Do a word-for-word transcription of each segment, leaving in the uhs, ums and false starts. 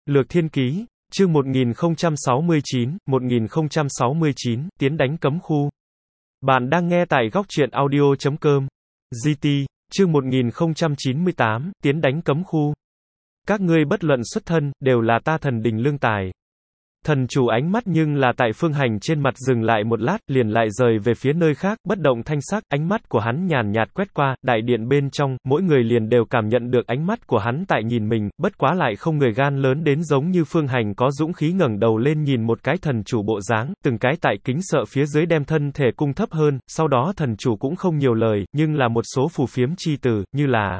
Lược Thiên Ký, chương một nghìn không trăm sáu mươi chín, một nghìn không trăm sáu mươi chín, tiến đánh cấm khu. Bạn đang nghe tại góc truyện audio chấm com. giê tê, chương một nghìn không trăm chín mươi tám, tiến đánh cấm khu. Các ngươi bất luận xuất thân, đều là ta thần đình lương tài. Thần chủ ánh mắt nhưng là tại Phương Hành trên mặt dừng lại một lát, liền lại rời về phía nơi khác, bất động thanh sắc, ánh mắt của hắn nhàn nhạt quét qua, đại điện bên trong, mỗi người liền đều cảm nhận được ánh mắt của hắn tại nhìn mình, bất quá lại không người gan lớn đến giống như Phương Hành có dũng khí ngẩng đầu lên nhìn một cái thần chủ bộ dáng, từng cái tại kính sợ phía dưới đem thân thể cung thấp hơn, sau đó thần chủ cũng không nhiều lời, nhưng là một số phù phiếm chi từ, như là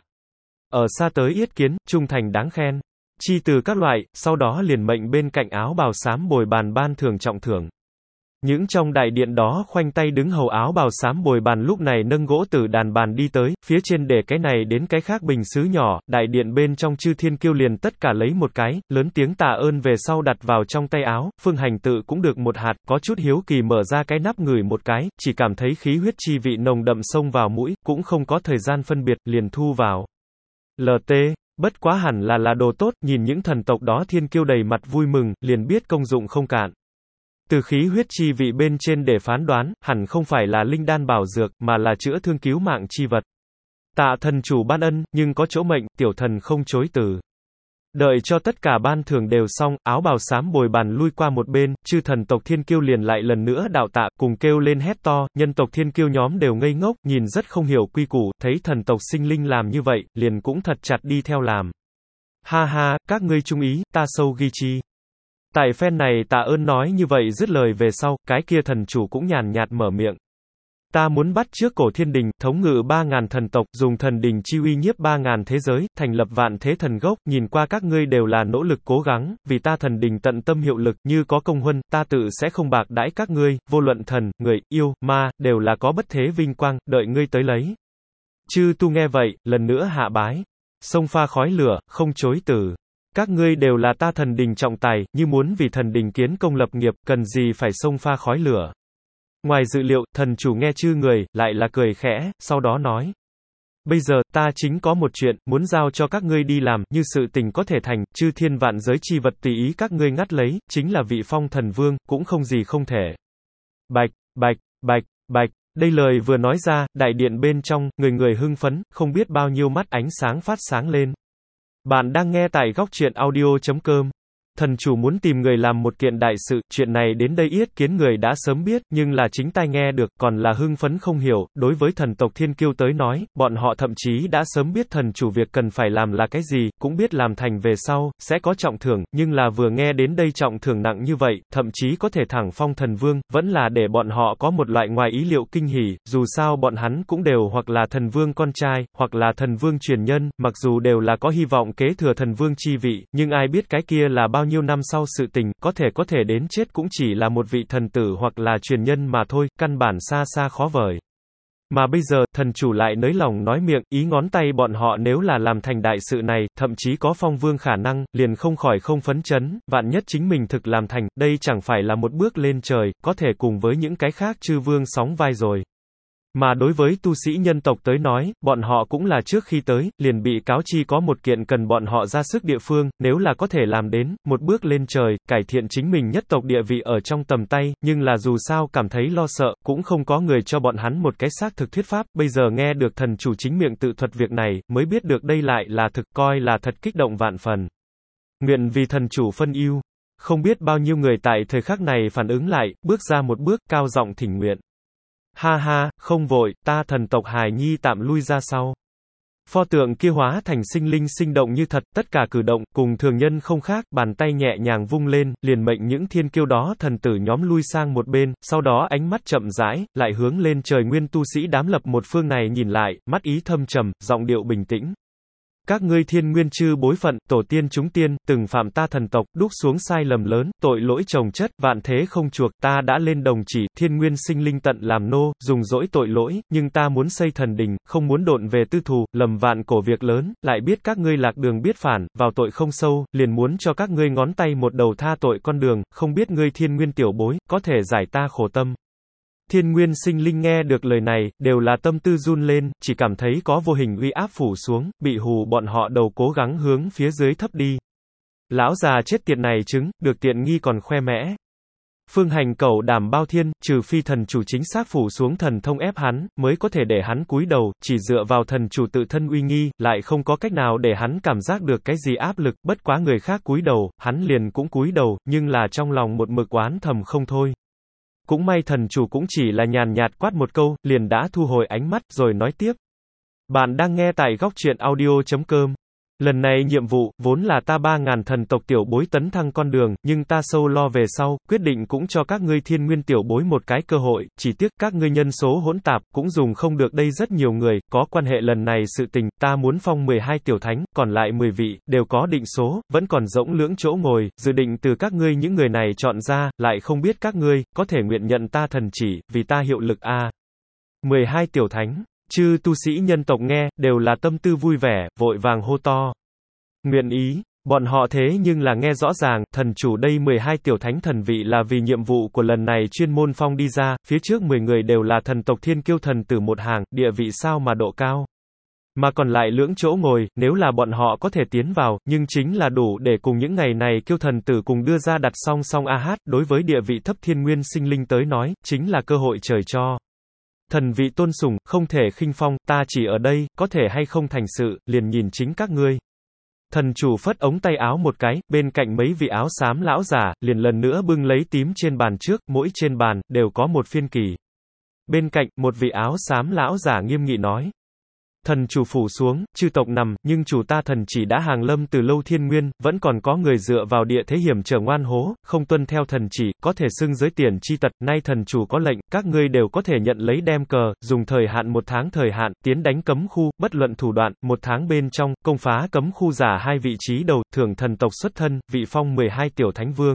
ở xa tới yết kiến, trung thành đáng khen. Chi từ các loại, sau đó liền mệnh bên cạnh áo bào xám bồi bàn ban thưởng trọng thưởng. Những trong đại điện đó khoanh tay đứng hầu áo bào xám bồi bàn lúc này nâng gỗ tử đàn bàn đi tới, phía trên để cái này đến cái khác bình sứ nhỏ, đại điện bên trong chư thiên kiêu liền tất cả lấy một cái, lớn tiếng tạ ơn về sau đặt vào trong tay áo, Phương Hành tự cũng được một hạt, có chút hiếu kỳ mở ra cái nắp ngửi một cái, chỉ cảm thấy khí huyết chi vị nồng đậm xông vào mũi, cũng không có thời gian phân biệt, liền thu vào. lờ tê. Bất quá hẳn là là đồ tốt, nhìn những thần tộc đó thiên kiêu đầy mặt vui mừng, liền biết công dụng không cạn. Từ khí huyết chi vị bên trên để phán đoán, hẳn không phải là linh đan bảo dược, mà là chữa thương cứu mạng chi vật. Tạ thần chủ ban ân, nhưng có chỗ mệnh, tiểu thần không chối từ. Đợi cho tất cả ban thưởng đều xong, áo bào xám bồi bàn lui qua một bên, chư thần tộc thiên kiêu liền lại lần nữa đạo tạ, cùng kêu lên hét to, nhân tộc thiên kiêu nhóm đều ngây ngốc, nhìn rất không hiểu quy củ, thấy thần tộc sinh linh làm như vậy, liền cũng thật chặt đi theo làm. Ha ha, các ngươi trung ý, ta sâu ghi chi. Tại phen này tạ ơn nói như vậy dứt lời về sau, cái kia thần chủ cũng nhàn nhạt mở miệng. Ta muốn bắt trước cổ thiên đình, thống ngự ba ngàn thần tộc, dùng thần đình chi uy nhiếp ba ngàn thế giới, thành lập vạn thế thần gốc, nhìn qua các ngươi đều là nỗ lực cố gắng, vì ta thần đình tận tâm hiệu lực, như có công huân, ta tự sẽ không bạc đãi các ngươi, vô luận thần, người, yêu, ma, đều là có bất thế vinh quang, đợi ngươi tới lấy. Chư tu nghe vậy, lần nữa hạ bái. Sông pha khói lửa, không chối từ. Các ngươi đều là ta thần đình trọng tài, như muốn vì thần đình kiến công lập nghiệp, cần gì phải sông pha khói lửa. Ngoài dự liệu, thần chủ nghe chư người, lại là cười khẽ, sau đó nói. Bây giờ, ta chính có một chuyện, muốn giao cho các ngươi đi làm, như sự tình có thể thành, chư thiên vạn giới chi vật tùy ý các ngươi ngắt lấy, chính là vị phong thần vương, cũng không gì không thể. Bạch, bạch, bạch, bạch, đây lời vừa nói ra, đại điện bên trong, người người hưng phấn, không biết bao nhiêu mắt ánh sáng phát sáng lên. Bạn đang nghe tại góc truyện audio chấm com. Thần chủ muốn tìm người làm một kiện đại sự, chuyện này đến đây yết kiến người đã sớm biết, nhưng là chính tai nghe được, còn là hưng phấn không hiểu, đối với thần tộc thiên kiêu tới nói, bọn họ thậm chí đã sớm biết thần chủ việc cần phải làm là cái gì, cũng biết làm thành về sau, sẽ có trọng thưởng, nhưng là vừa nghe đến đây trọng thưởng nặng như vậy, thậm chí có thể thẳng phong thần vương, vẫn là để bọn họ có một loại ngoài ý liệu kinh hỉ, dù sao bọn hắn cũng đều hoặc là thần vương con trai, hoặc là thần vương truyền nhân, mặc dù đều là có hy vọng kế thừa thần vương chi vị, nhưng ai biết cái kia là bao nhiêu năm sau sự tình, có thể có thể đến chết cũng chỉ là một vị thần tử hoặc là truyền nhân mà thôi, căn bản xa xa khó vời. Mà bây giờ, thần chủ lại nới lòng nói miệng, ý ngón tay bọn họ nếu là làm thành đại sự này, thậm chí có phong vương khả năng, liền không khỏi không phấn chấn, vạn nhất chính mình thực làm thành, đây chẳng phải là một bước lên trời, có thể cùng với những cái khác chư vương sóng vai rồi. Mà đối với tu sĩ nhân tộc tới nói, bọn họ cũng là trước khi tới, liền bị cáo chi có một kiện cần bọn họ ra sức địa phương, nếu là có thể làm đến, một bước lên trời, cải thiện chính mình nhất tộc địa vị ở trong tầm tay, nhưng là dù sao cảm thấy lo sợ, cũng không có người cho bọn hắn một cái xác thực thuyết pháp, bây giờ nghe được thần chủ chính miệng tự thuật việc này, mới biết được đây lại là thực, coi là thật kích động vạn phần. Nguyện vì thần chủ phân ưu. Không biết bao nhiêu người tại thời khắc này phản ứng lại, bước ra một bước, cao giọng thỉnh nguyện. Ha ha, không vội, ta thần tộc hài nhi tạm lui ra sau. Pho tượng kia hóa thành sinh linh sinh động như thật, tất cả cử động, cùng thường nhân không khác, bàn tay nhẹ nhàng vung lên, liền mệnh những thiên kiêu đó thần tử nhóm lui sang một bên, sau đó ánh mắt chậm rãi, lại hướng lên trời nguyên tu sĩ đám lập một phương này nhìn lại, mắt ý thâm trầm, giọng điệu bình tĩnh. Các ngươi thiên nguyên chư bối phận, tổ tiên chúng tiên, từng phạm ta thần tộc, đúc xuống sai lầm lớn, tội lỗi chồng chất, vạn thế không chuộc, ta đã lên đồng chỉ, thiên nguyên sinh linh tận làm nô, dùng dỗi tội lỗi, nhưng ta muốn xây thần đình, không muốn độn về tư thù, lầm vạn cổ việc lớn, lại biết các ngươi lạc đường biết phản, vào tội không sâu, liền muốn cho các ngươi ngón tay một đầu tha tội con đường, không biết ngươi thiên nguyên tiểu bối, có thể giải ta khổ tâm. Thiên nguyên sinh linh nghe được lời này, đều là tâm tư run lên, chỉ cảm thấy có vô hình uy áp phủ xuống, bị hù bọn họ đầu cố gắng hướng phía dưới thấp đi. Lão già chết tiệt này trứng, được tiện nghi còn khoe mẽ. Phương Hành cẩu đảm bao thiên, trừ phi thần chủ chính xác phủ xuống thần thông ép hắn, mới có thể để hắn cúi đầu, chỉ dựa vào thần chủ tự thân uy nghi, lại không có cách nào để hắn cảm giác được cái gì áp lực, bất quá người khác cúi đầu, hắn liền cũng cúi đầu, nhưng là trong lòng một mực oán thầm không thôi. Cũng may thần chủ cũng chỉ là nhàn nhạt quát một câu, liền đã thu hồi ánh mắt, rồi nói tiếp. Bạn đang nghe tại góc truyện audio chấm com. Lần này nhiệm vụ, vốn là ta ba ngàn thần tộc tiểu bối tấn thăng con đường, nhưng ta sâu lo về sau, quyết định cũng cho các ngươi thiên nguyên tiểu bối một cái cơ hội, chỉ tiếc các ngươi nhân số hỗn tạp, cũng dùng không được đây rất nhiều người, có quan hệ lần này sự tình, ta muốn phong mười hai tiểu thánh, còn lại mười vị, đều có định số, vẫn còn rỗng lưỡng chỗ ngồi, dự định từ các ngươi những người này chọn ra, lại không biết các ngươi, có thể nguyện nhận ta thần chỉ, vì ta hiệu lực a. mười hai tiểu thánh. Chư tu sĩ nhân tộc nghe, đều là tâm tư vui vẻ, vội vàng hô to. Nguyện ý, bọn họ thế nhưng là nghe rõ ràng, thần chủ đây mười hai tiểu thánh thần vị là vì nhiệm vụ của lần này chuyên môn phong đi ra, phía trước mười người đều là thần tộc thiên kiêu thần tử một hàng, địa vị sao mà độ cao. Mà còn lại lưỡng chỗ ngồi, nếu là bọn họ có thể tiến vào, nhưng chính là đủ để cùng những ngày này kiêu thần tử cùng đưa ra đặt song song a hát, đối với địa vị thấp thiên nguyên sinh linh tới nói, chính là cơ hội trời cho. Thần vị tôn sùng, không thể khinh phong, ta chỉ ở đây, có thể hay không thành sự, liền nhìn chính các ngươi. Thần chủ phất ống tay áo một cái, bên cạnh mấy vị áo xám lão giả, liền lần nữa bưng lấy tím trên bàn trước, mỗi trên bàn, đều có một phiên kỳ. Bên cạnh, một vị áo xám lão giả nghiêm nghị nói. Thần chủ phủ xuống, chư tộc nằm, nhưng chủ ta thần chỉ đã hàng lâm từ lâu thiên nguyên, vẫn còn có người dựa vào địa thế hiểm trở ngoan hố, không tuân theo thần chỉ, có thể xưng giới tiền chi tật, nay thần chủ có lệnh, các ngươi đều có thể nhận lấy đem cờ, dùng thời hạn một tháng thời hạn, tiến đánh cấm khu, bất luận thủ đoạn, một tháng bên trong, công phá cấm khu giả hai vị trí đầu, thưởng thần tộc xuất thân, vị phong mười hai tiểu thánh vương.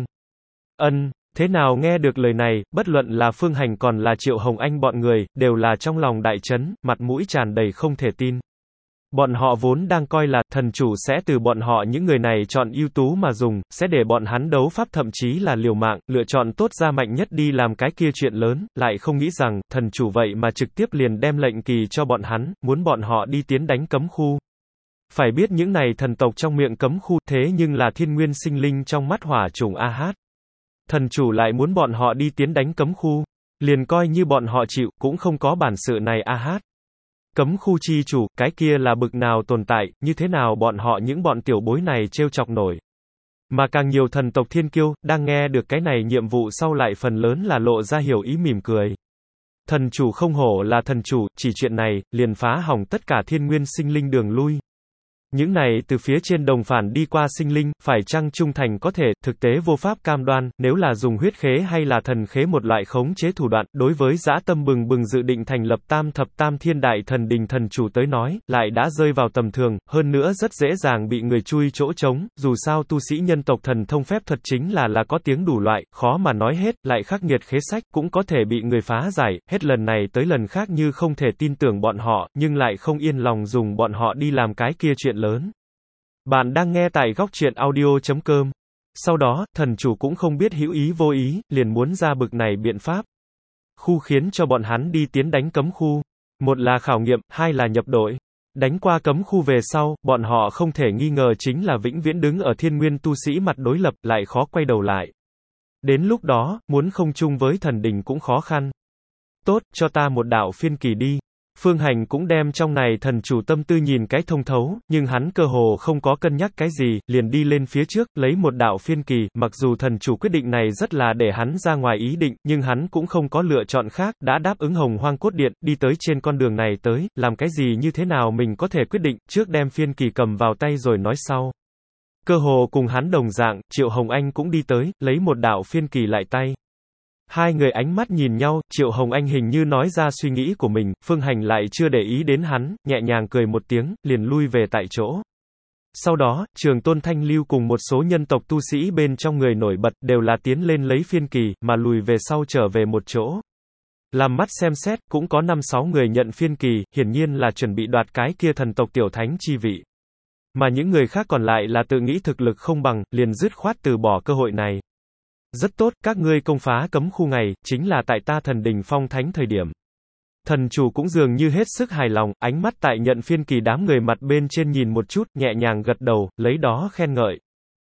Ân. Thế nào nghe được lời này, bất luận là Phương Hành còn là Triệu Hồng Anh bọn người, đều là trong lòng đại chấn, mặt mũi tràn đầy không thể tin. Bọn họ vốn đang coi là, thần chủ sẽ từ bọn họ những người này chọn ưu tú mà dùng, sẽ để bọn hắn đấu pháp thậm chí là liều mạng, lựa chọn tốt ra mạnh nhất đi làm cái kia chuyện lớn, lại không nghĩ rằng, thần chủ vậy mà trực tiếp liền đem lệnh kỳ cho bọn hắn, muốn bọn họ đi tiến đánh cấm khu. Phải biết những này thần tộc trong miệng cấm khu, thế nhưng là thiên nguyên sinh linh trong mắt hỏa chủng a hát. Thần chủ lại muốn bọn họ đi tiến đánh cấm khu, liền coi như bọn họ chịu, cũng không có bản sự này a hát. Cấm khu chi chủ, cái kia là bực nào tồn tại, như thế nào bọn họ những bọn tiểu bối này trêu chọc nổi. Mà càng nhiều thần tộc thiên kiêu, đang nghe được cái này nhiệm vụ sau lại phần lớn là lộ ra hiểu ý mỉm cười. Thần chủ không hổ là thần chủ, chỉ chuyện này, liền phá hỏng tất cả thiên nguyên sinh linh đường lui. Những này từ phía trên đồng phản đi qua sinh linh, phải chăng trung thành có thể, thực tế vô pháp cam đoan, nếu là dùng huyết khế hay là thần khế một loại khống chế thủ đoạn, đối với dã tâm bừng bừng dự định thành lập tam thập tam thiên đại thần đình thần chủ tới nói, lại đã rơi vào tầm thường, hơn nữa rất dễ dàng bị người chui chỗ trống, dù sao tu sĩ nhân tộc thần thông phép thuật chính là là có tiếng đủ loại, khó mà nói hết, lại khắc nghiệt khế sách, cũng có thể bị người phá giải, hết lần này tới lần khác như không thể tin tưởng bọn họ, nhưng lại không yên lòng dùng bọn họ đi làm cái kia chuyện lớn. Bạn đang nghe tại góc truyện audio chấm com. Sau đó, thần chủ cũng không biết hữu ý vô ý, liền muốn ra bực này biện pháp. Khu khiến cho bọn hắn đi tiến đánh cấm khu. Một là khảo nghiệm, hai là nhập đội. Đánh qua cấm khu về sau, bọn họ không thể nghi ngờ chính là vĩnh viễn đứng ở thiên nguyên tu sĩ mặt đối lập, lại khó quay đầu lại. Đến lúc đó, muốn không chung với thần đình cũng khó khăn. Tốt, cho ta một đạo phiên kỳ đi. Phương Hành cũng đem trong này thần chủ tâm tư nhìn cái thông thấu, nhưng hắn cơ hồ không có cân nhắc cái gì, liền đi lên phía trước, lấy một đạo phiên kỳ, mặc dù thần chủ quyết định này rất là để hắn ra ngoài ý định, nhưng hắn cũng không có lựa chọn khác, đã đáp ứng Hồng Hoang Cốt Điện, đi tới trên con đường này tới, làm cái gì như thế nào mình có thể quyết định, trước đem phiên kỳ cầm vào tay rồi nói sau. Cơ hồ cùng hắn đồng dạng, Triệu Hồng Anh cũng đi tới, lấy một đạo phiên kỳ lại tay. Hai người ánh mắt nhìn nhau, Triệu Hồng Anh hình như nói ra suy nghĩ của mình, Phương Hành lại chưa để ý đến hắn, nhẹ nhàng cười một tiếng, liền lui về tại chỗ. Sau đó, Trường Tôn Thanh Lưu cùng một số nhân tộc tu sĩ bên trong người nổi bật, đều là tiến lên lấy phiên kỳ, mà lùi về sau trở về một chỗ. Làm mắt xem xét, cũng có năm sáu người nhận phiên kỳ, hiển nhiên là chuẩn bị đoạt cái kia thần tộc tiểu thánh chi vị. Mà những người khác còn lại là tự nghĩ thực lực không bằng, liền dứt khoát từ bỏ cơ hội này. Rất tốt, các ngươi công phá cấm khu ngày, chính là tại ta thần đình phong thánh thời điểm. Thần chủ cũng dường như hết sức hài lòng, ánh mắt tại nhận phiên kỳ đám người mặt bên trên nhìn một chút, nhẹ nhàng gật đầu, lấy đó khen ngợi.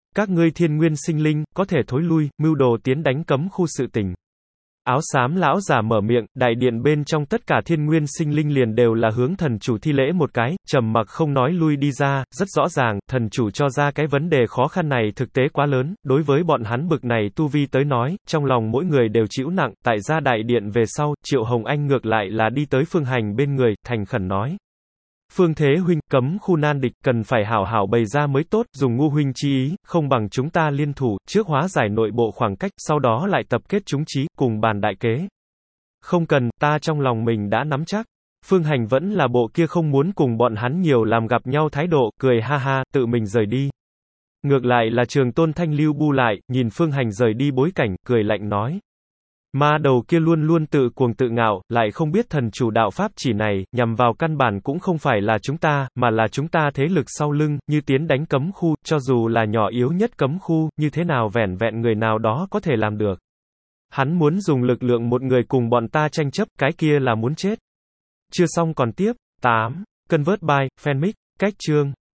Các ngươi thiên nguyên sinh linh, có thể thối lui, mưu đồ tiến đánh cấm khu sự tình. Áo xám lão giả mở miệng, đại điện bên trong tất cả thiên nguyên sinh linh liền đều là hướng thần chủ thi lễ một cái, trầm mặc không nói lui đi ra, rất rõ ràng, thần chủ cho ra cái vấn đề khó khăn này thực tế quá lớn, đối với bọn hắn bực này tu vi tới nói, trong lòng mỗi người đều chịu nặng, tại ra đại điện về sau, Triệu Hồng Anh ngược lại là đi tới Phương Hành bên người, thành khẩn nói. Phương Thế huynh, cấm khu nan địch, cần phải hảo hảo bày ra mới tốt, dùng ngu huynh chi ý, không bằng chúng ta liên thủ, trước hóa giải nội bộ khoảng cách, sau đó lại tập kết chúng trí, cùng bàn đại kế. Không cần, ta trong lòng mình đã nắm chắc. Phương Hành vẫn là bộ kia không muốn cùng bọn hắn nhiều làm gặp nhau thái độ, cười ha ha, tự mình rời đi. Ngược lại là Trường Tôn Thanh lưu bu lại, nhìn Phương Hành rời đi bối cảnh, cười lạnh nói. Ma đầu kia luôn luôn tự cuồng tự ngạo, lại không biết thần chủ đạo pháp chỉ này, nhằm vào căn bản cũng không phải là chúng ta, mà là chúng ta thế lực sau lưng, như tiến đánh cấm khu, cho dù là nhỏ yếu nhất cấm khu, như thế nào vẻn vẹn người nào đó có thể làm được. Hắn muốn dùng lực lượng một người cùng bọn ta tranh chấp, cái kia là muốn chết. Chưa xong còn tiếp. tám. Convert by, Fanmic, cách chương.